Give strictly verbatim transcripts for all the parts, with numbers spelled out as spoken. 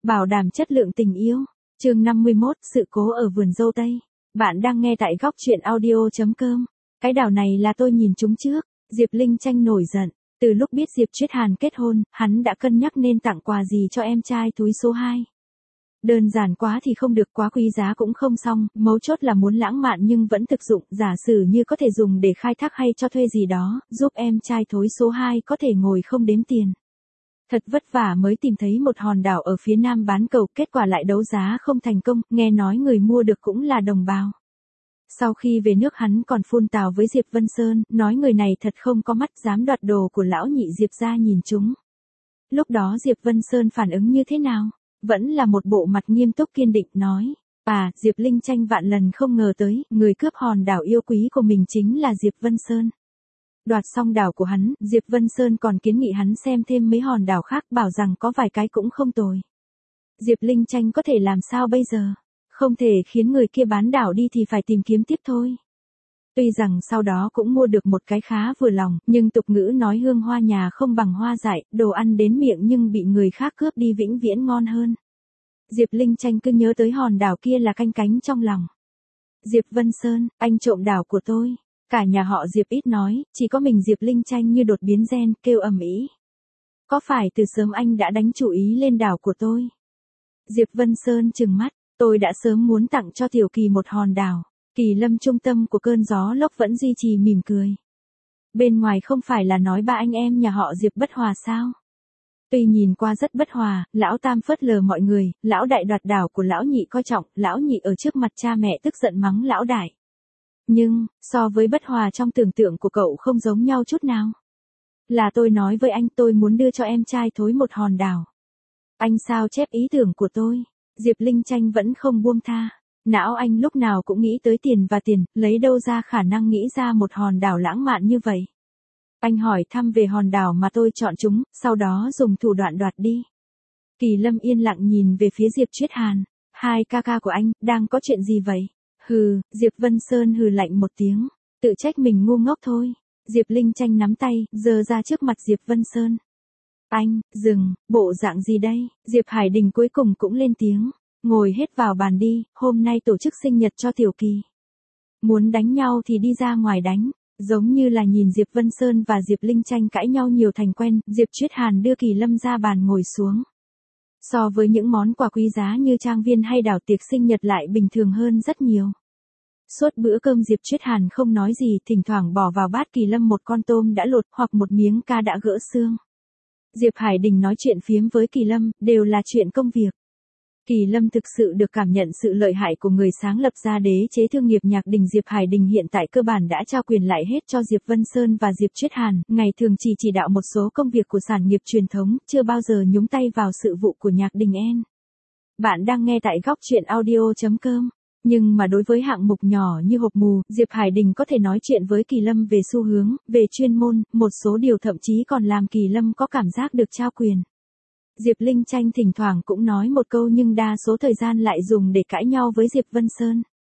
Bảo đảm chất lượng tình yêu. Chương năm mươi mốt, sự cố ở vườn dâu tây. Bạn đang nghe tại góc truyện audio chấm com. Cái đảo này là tôi nhìn chúng trước. Diệp Linh Tranh nổi giận. Từ lúc biết Diệp Chuyết Hàn kết hôn, hắn đã cân nhắc nên tặng quà gì cho em trai túi số hai. Đơn giản quá thì không được, quá quý giá cũng không xong, mấu chốt là muốn lãng mạn nhưng vẫn thực dụng, giả sử như có thể dùng để khai thác hay cho thuê gì đó, giúp em trai thối số hai có thể ngồi không đếm tiền. Thật vất vả mới tìm thấy một hòn đảo ở phía nam bán cầu, kết quả lại đấu giá không thành công, nghe nói người mua được cũng là đồng bào. Sau khi về nước hắn còn phun tào với Diệp Vân Sơn, nói người này thật không có mắt, dám đoạt đồ của lão nhị Diệp gia nhìn chúng. Lúc đó Diệp Vân Sơn phản ứng như thế nào? Vẫn là một bộ mặt nghiêm túc kiên định nói. À, Diệp Linh Tranh vạn lần không ngờ tới, người cướp hòn đảo yêu quý của mình chính là Diệp Vân Sơn. Đoạt xong đảo của hắn, Diệp Vân Sơn còn kiến nghị hắn xem thêm mấy hòn đảo khác, bảo rằng có vài cái cũng không tồi. Diệp Linh Tranh có thể làm sao bây giờ? Không thể khiến người kia bán đảo đi thì phải tìm kiếm tiếp thôi. Tuy rằng sau đó cũng mua được một cái khá vừa lòng, nhưng tục ngữ nói hương hoa nhà không bằng hoa dại, đồ ăn đến miệng nhưng bị người khác cướp đi vĩnh viễn ngon hơn. Diệp Linh Tranh cứ nhớ tới hòn đảo kia là canh cánh trong lòng. Diệp Vân Sơn, anh trộm đảo của tôi. Cả nhà họ Diệp ít nói, chỉ có mình Diệp Linh Tranh như đột biến gen, kêu ầm ĩ. Có phải từ sớm anh đã đánh chủ ý lên đảo của tôi? Diệp Vân Sơn trừng mắt, tôi đã sớm muốn tặng cho Tiểu Kỳ một hòn đảo. Kỳ Lâm trung tâm của cơn gió lốc vẫn duy trì mỉm cười. Bên ngoài không phải là nói ba anh em nhà họ Diệp bất hòa sao? Tuy nhìn qua rất bất hòa, lão tam phớt lờ mọi người, lão đại đoạt đảo của lão nhị coi trọng, lão nhị ở trước mặt cha mẹ tức giận mắng lão đại. Nhưng, so với bất hòa trong tưởng tượng của cậu không giống nhau chút nào. Là tôi nói với anh tôi muốn đưa cho em trai thối một hòn đảo. Anh sao chép ý tưởng của tôi? Diệp Linh Tranh vẫn không buông tha. Não anh lúc nào cũng nghĩ tới tiền và tiền, lấy đâu ra khả năng nghĩ ra một hòn đảo lãng mạn như vậy. Anh hỏi thăm về hòn đảo mà tôi chọn chúng, sau đó dùng thủ đoạn đoạt đi. Kỳ Lâm yên lặng nhìn về phía Diệp Chuyết Hàn. Hai ca ca của anh, đang có chuyện gì vậy? Hừ, Diệp Vân Sơn hừ lạnh một tiếng, tự trách mình ngu ngốc thôi. Diệp Linh Tranh nắm tay, giơ ra trước mặt Diệp Vân Sơn. Anh, dừng, bộ dạng gì đây? Diệp Hải Đình cuối cùng cũng lên tiếng. Ngồi hết vào bàn đi, hôm nay tổ chức sinh nhật cho Tiểu Kỳ. Muốn đánh nhau thì đi ra ngoài đánh. Giống như là nhìn Diệp Vân Sơn và Diệp Linh Tranh cãi nhau nhiều thành quen, Diệp Chuyết Hàn đưa Kỳ Lâm ra bàn ngồi xuống. So với những món quà quý giá như trang viên hay đảo tiệc sinh nhật lại bình thường hơn rất nhiều. Suốt bữa cơm Diệp Chuyết Hàn không nói gì, thỉnh thoảng bỏ vào bát Kỳ Lâm một con tôm đã lột hoặc một miếng cá đã gỡ xương. Diệp Hải Đình nói chuyện phiếm với Kỳ Lâm, đều là chuyện công việc. Kỳ Lâm thực sự được cảm nhận sự lợi hại của người sáng lập ra đế chế thương nghiệp nhạc đình. Diệp Hải Đình hiện tại cơ bản đã trao quyền lại hết cho Diệp Vân Sơn và Diệp Chuyết Hàn, ngày thường chỉ chỉ đạo một số công việc của sản nghiệp truyền thống, chưa bao giờ nhúng tay vào sự vụ của nhạc đình en. Bạn đang nghe tại góc truyện audio chấm com. Nhưng mà đối với hạng mục nhỏ như hộp mù, Diệp Hải Đình có thể nói chuyện với Kỳ Lâm về xu hướng, về chuyên môn, một số điều thậm chí còn làm Kỳ Lâm có cảm giác được trao quyền. Diệp Linh Tranh thỉnh thoảng cũng nói một câu nhưng đa số thời gian lại dùng để cãi nhau với Diệp Vân Sơn.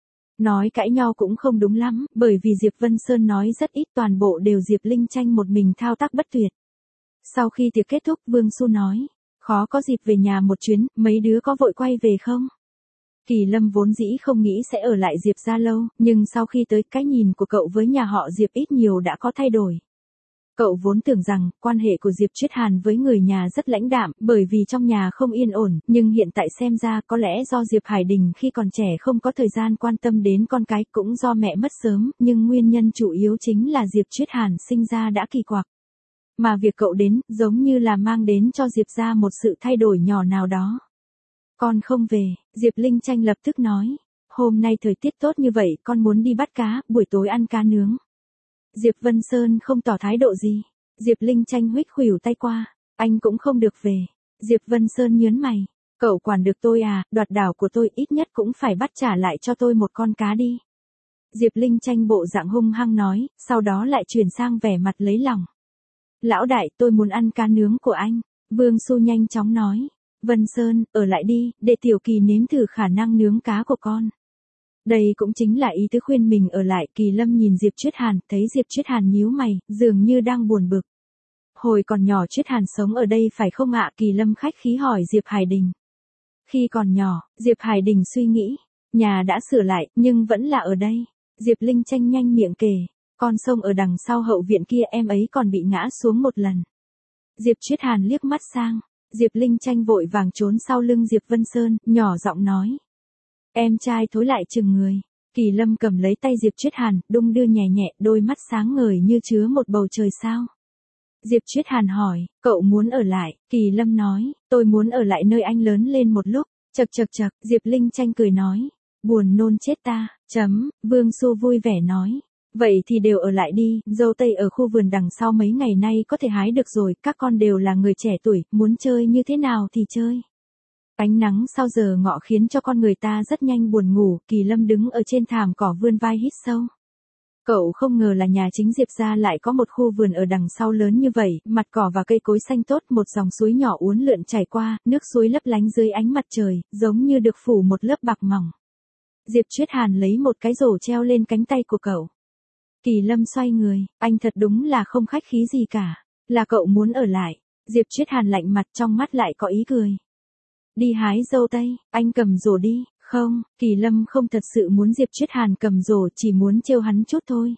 Nói cãi nhau cũng không đúng lắm, bởi vì Diệp Vân Sơn nói rất ít, toàn bộ đều Diệp Linh Tranh một mình thao tác bất tuyệt. Sau khi tiệc kết thúc, Vương Xu nói, khó có dịp về nhà một chuyến, mấy đứa có vội quay về không? Kỳ Lâm vốn dĩ không nghĩ sẽ ở lại Diệp gia lâu, nhưng sau khi tới, cái nhìn của cậu với nhà họ Diệp ít nhiều đã có thay đổi. Cậu vốn tưởng rằng, quan hệ của Diệp Chuyết Hàn với người nhà rất lãnh đạm, bởi vì trong nhà không yên ổn, nhưng hiện tại xem ra có lẽ do Diệp Hải Đình khi còn trẻ không có thời gian quan tâm đến con cái, cũng do mẹ mất sớm, nhưng nguyên nhân chủ yếu chính là Diệp Chuyết Hàn sinh ra đã kỳ quặc. Mà việc cậu đến, giống như là mang đến cho Diệp gia một sự thay đổi nhỏ nào đó. Con không về, Diệp Linh Tranh lập tức nói, hôm nay thời tiết tốt như vậy, con muốn đi bắt cá, buổi tối ăn cá nướng. Diệp Vân Sơn không tỏ thái độ gì. Diệp Linh Tranh huých khuỷu tay qua, anh cũng không được về. Diệp Vân Sơn nhớn mày, cậu quản được tôi à, đoạt đảo của tôi ít nhất cũng phải bắt trả lại cho tôi một con cá đi. Diệp Linh Tranh bộ dạng hung hăng nói, sau đó lại chuyển sang vẻ mặt lấy lòng. Lão đại, tôi muốn ăn cá nướng của anh. Vương Xu nhanh chóng nói, Vân Sơn, ở lại đi, để Tiểu Kỳ nếm thử khả năng nướng cá của con. Đây cũng chính là ý tứ khuyên mình ở lại. Kỳ Lâm nhìn Diệp Chuyết Hàn, thấy Diệp Chuyết Hàn nhíu mày, dường như đang buồn bực. Hồi còn nhỏ Chuyết Hàn sống ở đây phải không ạ? Kỳ Lâm khách khí hỏi Diệp Hải Đình. Khi còn nhỏ, Diệp Hải Đình suy nghĩ, nhà đã sửa lại, nhưng vẫn là ở đây. Diệp Linh Tranh nhanh miệng kể, con sông ở đằng sau hậu viện kia em ấy còn bị ngã xuống một lần. Diệp Triết Hàn liếc mắt sang, Diệp Linh Tranh vội vàng trốn sau lưng Diệp Vân Sơn, nhỏ giọng nói. Em trai thối lại chừng người. Kỳ Lâm cầm lấy tay Diệp Triết Hàn, đung đưa nhẹ nhẹ, đôi mắt sáng ngời như chứa một bầu trời sao. Diệp Triết Hàn hỏi, cậu muốn ở lại? Kỳ Lâm nói, tôi muốn ở lại nơi anh lớn lên một lúc. Chật chật chật, Diệp Linh Tranh cười nói, buồn nôn chết ta, chấm, Vương Xu vui vẻ nói. Vậy thì đều ở lại đi, dâu tây ở khu vườn đằng sau mấy ngày nay có thể hái được rồi, các con đều là người trẻ tuổi, muốn chơi như thế nào thì chơi. Ánh nắng sau giờ ngọ khiến cho con người ta rất nhanh buồn ngủ, Kỳ Lâm đứng ở trên thảm cỏ vươn vai hít sâu. Cậu không ngờ là nhà chính Diệp gia lại có một khu vườn ở đằng sau lớn như vậy, mặt cỏ và cây cối xanh tốt, một dòng suối nhỏ uốn lượn chảy qua, nước suối lấp lánh dưới ánh mặt trời, giống như được phủ một lớp bạc mỏng. Diệp Triết Hàn lấy một cái rổ treo lên cánh tay của cậu. Kỳ Lâm xoay người, anh thật đúng là không khách khí gì cả, là cậu muốn ở lại. Diệp Triết Hàn lạnh mặt, trong mắt lại có ý cười. Đi hái dâu tây, anh cầm rổ đi. Không, Kỳ Lâm không thật sự muốn Diệp Triết Hàn cầm rổ, chỉ muốn trêu hắn chút thôi.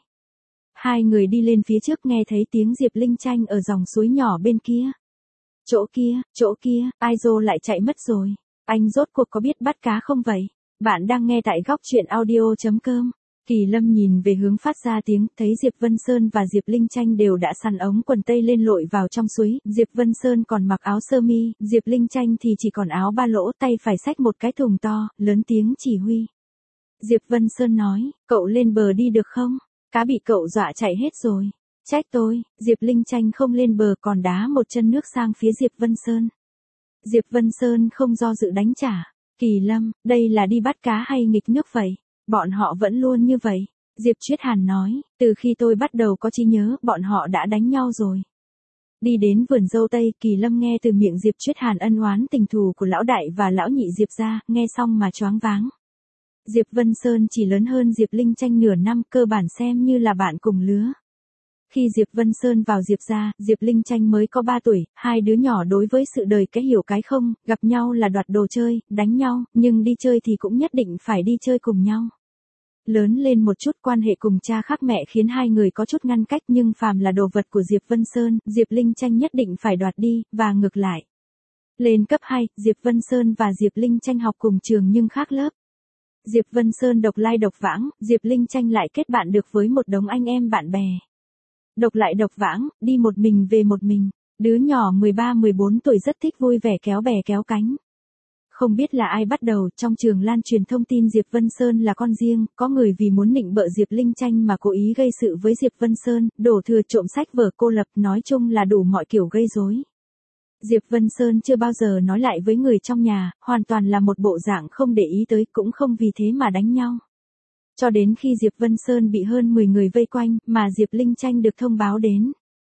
Hai người đi lên phía trước, nghe thấy tiếng Diệp Linh Tranh ở dòng suối nhỏ bên kia. Chỗ kia, chỗ kia, ai dô lại chạy mất rồi. Anh rốt cuộc có biết bắt cá không vậy? Bạn đang nghe tại góc truyện audio chấm com. Kỳ Lâm nhìn về hướng phát ra tiếng, thấy Diệp Vân Sơn và Diệp Linh Tranh đều đã sắn ống quần tây lên lội vào trong suối, Diệp Vân Sơn còn mặc áo sơ mi, Diệp Linh Tranh thì chỉ còn áo ba lỗ, tay phải xách một cái thùng to, lớn tiếng chỉ huy. Diệp Vân Sơn nói, cậu lên bờ đi được không? Cá bị cậu dọa chạy hết rồi. Trách tôi, Diệp Linh Tranh không lên bờ còn đá một chân nước sang phía Diệp Vân Sơn. Diệp Vân Sơn không do dự đánh trả. Kỳ Lâm, đây là đi bắt cá hay nghịch nước vậy? Bọn họ vẫn luôn như vậy. Diệp Triết Hàn nói, từ khi tôi bắt đầu có trí nhớ, bọn họ đã đánh nhau rồi. Đi đến vườn dâu tây, Kỳ Lâm nghe từ miệng Diệp Triết Hàn ân oán tình thù của lão đại và lão nhị Diệp gia, nghe xong mà choáng váng. Diệp Vân Sơn chỉ lớn hơn Diệp Linh Tranh nửa năm, cơ bản xem như là bạn cùng lứa. Khi Diệp Vân Sơn vào Diệp gia, Diệp Linh Tranh mới có ba tuổi, hai đứa nhỏ đối với sự đời cái hiểu cái không, gặp nhau là đoạt đồ chơi, đánh nhau, nhưng đi chơi thì cũng nhất định phải đi chơi cùng nhau. Lớn lên một chút, quan hệ cùng cha khác mẹ khiến hai người có chút ngăn cách, nhưng phàm là đồ vật của Diệp Vân Sơn, Diệp Linh Tranh nhất định phải đoạt đi, và ngược lại. Lên cấp hai, Diệp Vân Sơn và Diệp Linh Tranh học cùng trường nhưng khác lớp. Diệp Vân Sơn độc lai độc vãng, Diệp Linh Tranh lại kết bạn được với một đống anh em bạn bè. Độc lại độc vãng, đi một mình về một mình. Đứa nhỏ mười ba mười bốn tuổi rất thích vui vẻ kéo bè kéo cánh. Không biết là ai bắt đầu, trong trường lan truyền thông tin Diệp Vân Sơn là con riêng, có người vì muốn nịnh bợ Diệp Linh Tranh mà cố ý gây sự với Diệp Vân Sơn, đổ thừa trộm sách vở cô lập, nói chung là đủ mọi kiểu gây rối. Diệp Vân Sơn chưa bao giờ nói lại với người trong nhà, hoàn toàn là một bộ dạng không để ý tới, cũng không vì thế mà đánh nhau. Cho đến khi Diệp Vân Sơn bị hơn mười người vây quanh, mà Diệp Linh Tranh được thông báo đến.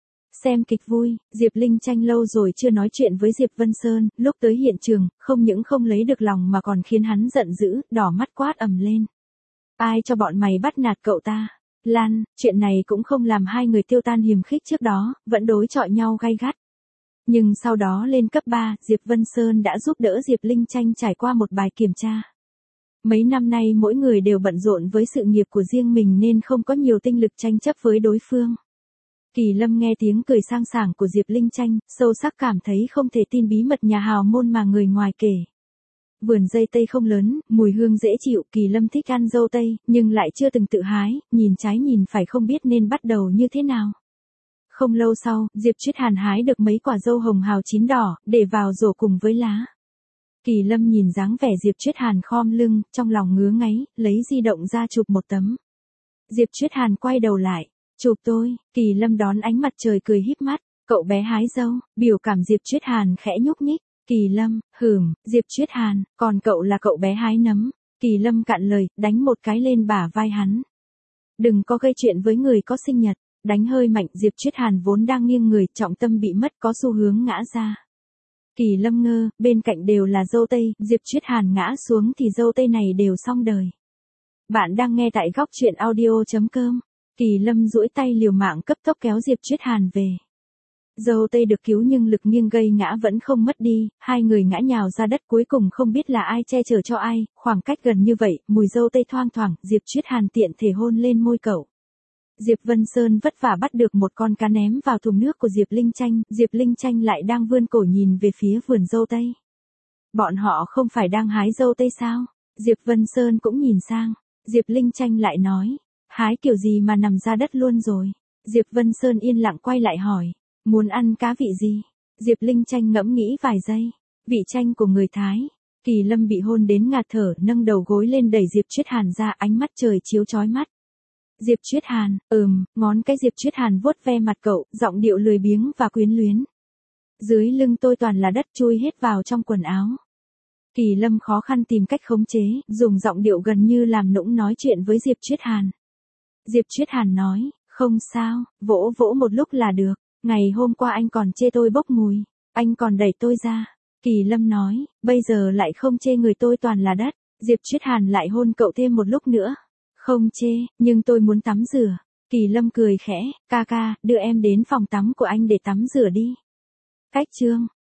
Xem kịch vui, Diệp Linh Tranh lâu rồi chưa nói chuyện với Diệp Vân Sơn, lúc tới hiện trường, không những không lấy được lòng mà còn khiến hắn giận dữ, đỏ mắt quát ầm lên. Ai cho bọn mày bắt nạt cậu ta? Lan, chuyện này cũng không làm hai người tiêu tan hiềm khích trước đó, vẫn đối chọi nhau gay gắt. Nhưng sau đó lên cấp ba, Diệp Vân Sơn đã giúp đỡ Diệp Linh Tranh trải qua một bài kiểm tra. Mấy năm nay mỗi người đều bận rộn với sự nghiệp của riêng mình nên không có nhiều tinh lực tranh chấp với đối phương. Kỳ Lâm nghe tiếng cười sang sảng của Diệp Linh Tranh, sâu sắc cảm thấy không thể tin bí mật nhà hào môn mà người ngoài kể. Vườn dây tây không lớn, mùi hương dễ chịu, Kỳ Lâm thích ăn dâu tây, nhưng lại chưa từng tự hái, nhìn trái nhìn phải không biết nên bắt đầu như thế nào. Không lâu sau, Diệp Triết Hàn hái được mấy quả dâu hồng hào chín đỏ, để vào rổ cùng với lá. Kỳ Lâm nhìn dáng vẻ Diệp Triết Hàn khom lưng, trong lòng ngứa ngáy, lấy di động ra chụp một tấm. Diệp Triết Hàn quay đầu lại, chụp tôi. Kỳ Lâm đón ánh mặt trời cười híp mắt, cậu bé hái dâu, biểu cảm Diệp Triết Hàn khẽ nhúc nhích. Kỳ Lâm, hửm, Diệp Triết Hàn, còn cậu là cậu bé hái nấm. Kỳ Lâm cạn lời, đánh một cái lên bả vai hắn. Đừng có gây chuyện với người có sinh nhật. Đánh hơi mạnh, Diệp Triết Hàn vốn đang nghiêng người, trọng tâm bị mất, có xu hướng ngã ra. Kỳ Lâm ngơ, bên cạnh đều là dâu tây, Diệp Triết Hàn ngã xuống thì dâu tây này đều xong đời. Bạn đang nghe tại góc truyện audio chấm com. Kỳ Lâm duỗi tay liều mạng cấp tốc kéo Diệp Triết Hàn về. Dâu tây được cứu nhưng lực nghiêng gây ngã vẫn không mất đi, hai người ngã nhào ra đất cuối cùng không biết là ai che chở cho ai, khoảng cách gần như vậy, mùi dâu tây thoang thoảng, Diệp Chuyết Hàn tiện thể hôn lên môi cậu. Diệp Vân Sơn vất vả bắt được một con cá ném vào thùng nước của Diệp Linh Tranh, Diệp Linh Tranh lại đang vươn cổ nhìn về phía vườn dâu tây. Bọn họ không phải đang hái dâu tây sao? Diệp Vân Sơn cũng nhìn sang, Diệp Linh Tranh lại nói, hái kiểu gì mà nằm ra đất luôn rồi. Diệp Vân Sơn yên lặng quay lại hỏi, muốn ăn cá vị gì? Diệp Linh Tranh ngẫm nghĩ vài giây, vị chanh của người Thái. Kỳ Lâm bị hôn đến ngạt thở, nâng đầu gối lên đẩy Diệp Chuyết Hàn ra, ánh mắt trời chiếu chói mắt. Diệp Chuyết Hàn, ừm, ngón cái Diệp Chuyết Hàn vuốt ve mặt cậu, giọng điệu lười biếng và quyến luyến. Dưới lưng tôi toàn là đất, chui hết vào trong quần áo. Kỳ Lâm khó khăn tìm cách khống chế, dùng giọng điệu gần như làm nũng nói chuyện với Diệp Chuyết Hàn. Diệp Chuyết Hàn nói, không sao, vỗ vỗ một lúc là được, ngày hôm qua anh còn chê tôi bốc mùi, anh còn đẩy tôi ra. Kỳ Lâm nói, bây giờ lại không chê người tôi toàn là đất. Diệp Chuyết Hàn lại hôn cậu thêm một lúc nữa. Không chê, nhưng tôi muốn tắm rửa. Kỳ Lâm cười khẽ, ca ca, đưa em đến phòng tắm của anh để tắm rửa đi. Cách chương